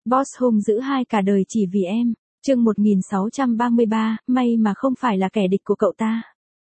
Boss hung dữ hai cả đời chỉ vì em. Chương 1633, may mà không phải là kẻ địch của cậu ta.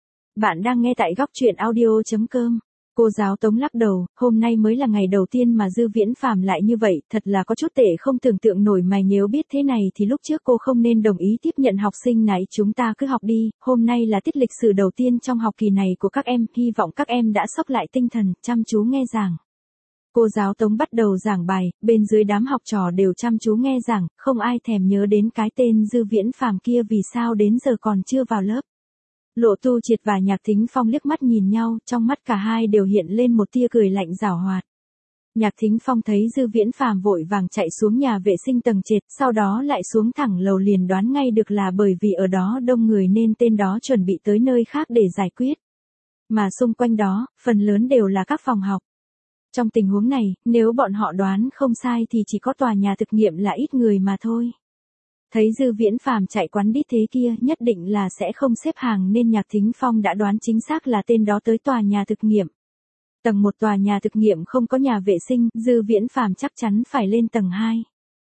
Bạn đang nghe tại góc truyện audio.com. Cô giáo Tống lắc đầu, hôm nay mới là ngày đầu tiên mà Dư Viễn Phàm lại như vậy, thật là có chút tệ không tưởng tượng nổi mà nếu biết thế này thì lúc trước cô không nên đồng ý tiếp nhận học sinh này, chúng ta cứ học đi, hôm nay là tiết lịch sử đầu tiên trong học kỳ này của các em, hy vọng các em đã xốc lại tinh thần, chăm chú nghe giảng. Cô giáo Tống bắt đầu giảng bài, bên dưới đám học trò đều chăm chú nghe giảng, không ai thèm nhớ đến cái tên Dư Viễn Phàm kia vì sao đến giờ còn chưa vào lớp. Lộ Tu Triệt và Nhạc Thính Phong liếc mắt nhìn nhau, trong mắt cả hai đều hiện lên một tia cười lạnh giảo hoạt. Nhạc Thính Phong thấy Dư Viễn Phàm vội vàng chạy xuống nhà vệ sinh tầng trệt, sau đó lại xuống thẳng lầu liền đoán ngay được là bởi vì ở đó đông người nên tên đó chuẩn bị tới nơi khác để giải quyết. Mà xung quanh đó, phần lớn đều là các phòng học. Trong tình huống này, nếu bọn họ đoán không sai thì chỉ có tòa nhà thực nghiệm là ít người mà thôi. Thấy Dư Viễn Phàm chạy quán đít thế kia nhất định là sẽ không xếp hàng nên Nhạc Thính Phong đã đoán chính xác là tên đó tới tòa nhà thực nghiệm. Tầng 1 tòa nhà thực nghiệm không có nhà vệ sinh, Dư Viễn Phàm chắc chắn phải lên tầng 2.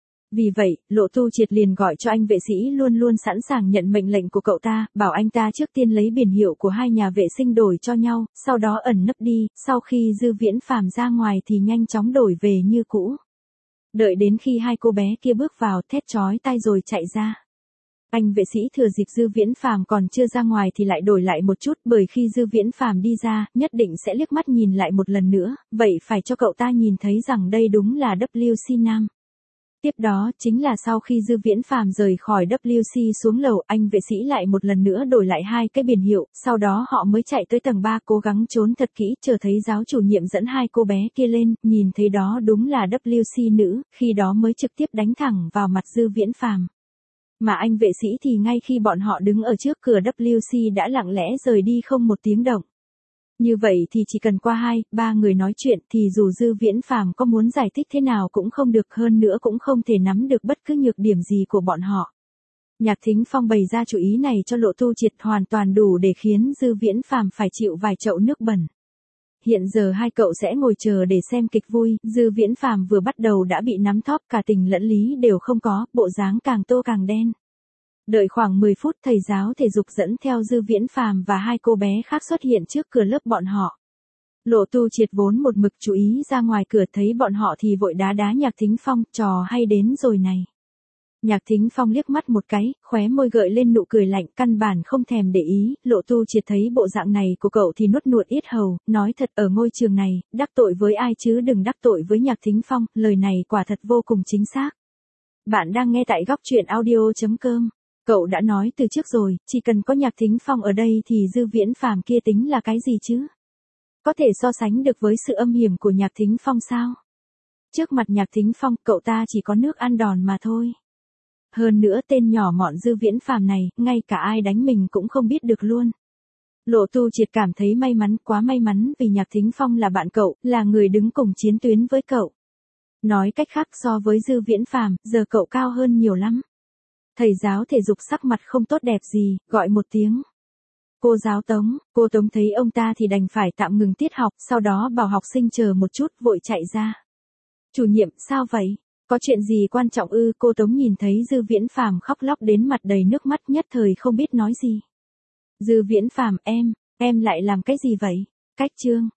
Vì vậy, Lộ Tu Triệt liền gọi cho anh vệ sĩ luôn luôn sẵn sàng nhận mệnh lệnh của cậu ta, bảo anh ta trước tiên lấy biển hiệu của hai nhà vệ sinh đổi cho nhau, sau đó ẩn nấp đi, sau khi Dư Viễn Phàm ra ngoài thì nhanh chóng đổi về như cũ. Đợi đến khi hai cô bé kia bước vào thét chói tai rồi chạy ra. Anh vệ sĩ thừa dịp Dư Viễn Phàm còn chưa ra ngoài thì lại đổi lại một chút, bởi khi Dư Viễn Phàm đi ra, nhất định sẽ liếc mắt nhìn lại một lần nữa, vậy phải cho cậu ta nhìn thấy rằng đây đúng là WC Nam. Tiếp đó chính là sau khi Dư Viễn Phàm rời khỏi WC xuống lầu, anh vệ sĩ lại một lần nữa đổi lại hai cái biển hiệu, sau đó họ mới chạy tới tầng 3 cố gắng trốn thật kỹ, chờ thấy giáo chủ nhiệm dẫn hai cô bé kia lên, nhìn thấy đó đúng là WC nữ, khi đó mới trực tiếp đánh thẳng vào mặt Dư Viễn Phàm. Mà anh vệ sĩ thì ngay khi bọn họ đứng ở trước cửa WC đã lặng lẽ rời đi không một tiếng động. Như vậy thì chỉ cần qua 2-3 người nói chuyện thì dù Dư Viễn Phàm có muốn giải thích thế nào cũng không được, hơn nữa cũng không thể nắm được bất cứ nhược điểm gì của bọn họ. Nhạc Thính Phong bày ra chủ ý này cho Lộ Tu Triệt hoàn toàn đủ để khiến Dư Viễn Phàm phải chịu vài chậu nước bẩn. Hiện giờ hai cậu sẽ ngồi chờ để xem kịch vui, Dư Viễn Phàm vừa bắt đầu đã bị nắm thóp, cả tình lẫn lý đều không có, bộ dáng càng tô càng đen. Đợi khoảng 10 phút thầy giáo thể dục dẫn theo Dư Viễn Phàm và hai cô bé khác xuất hiện trước cửa lớp bọn họ. Lộ Tu Triệt vốn một mực chú ý ra ngoài cửa thấy bọn họ thì vội đá Nhạc Thính Phong, trò hay đến rồi này. Nhạc Thính Phong liếc mắt một cái, khóe môi gợi lên nụ cười lạnh, căn bản không thèm để ý, Lộ Tu Triệt thấy bộ dạng này của cậu thì nuốt nuột yết hầu, nói thật ở ngôi trường này, đắc tội với ai chứ đừng đắc tội với Nhạc Thính Phong, lời này quả thật vô cùng chính xác. Bạn đang nghe tại góc truyện audio.com. Cậu đã nói từ trước rồi, chỉ cần có Nhạc Thính Phong ở đây thì Dư Viễn Phàm kia tính là cái gì chứ? Có thể so sánh được với sự âm hiểm của Nhạc Thính Phong sao? Trước mặt Nhạc Thính Phong, cậu ta chỉ có nước ăn đòn mà thôi. Hơn nữa tên nhỏ mọn Dư Viễn Phàm này, ngay cả ai đánh mình cũng không biết được luôn. Lộ Tu Triệt cảm thấy may mắn, quá may mắn vì Nhạc Thính Phong là bạn cậu, là người đứng cùng chiến tuyến với cậu. Nói cách khác so với Dư Viễn Phàm, giờ cậu cao hơn nhiều lắm. Thầy giáo thể dục sắc mặt không tốt đẹp gì, gọi một tiếng. Cô giáo Tống, cô Tống thấy ông ta thì đành phải tạm ngừng tiết học, sau đó bảo học sinh chờ một chút vội chạy ra. Chủ nhiệm, sao vậy? Có chuyện gì quan trọng ư? Cô Tống nhìn thấy Dư Viễn Phàm khóc lóc đến mặt đầy nước mắt nhất thời không biết nói gì. Dư Viễn Phàm, em lại làm cái gì vậy? Cách chương.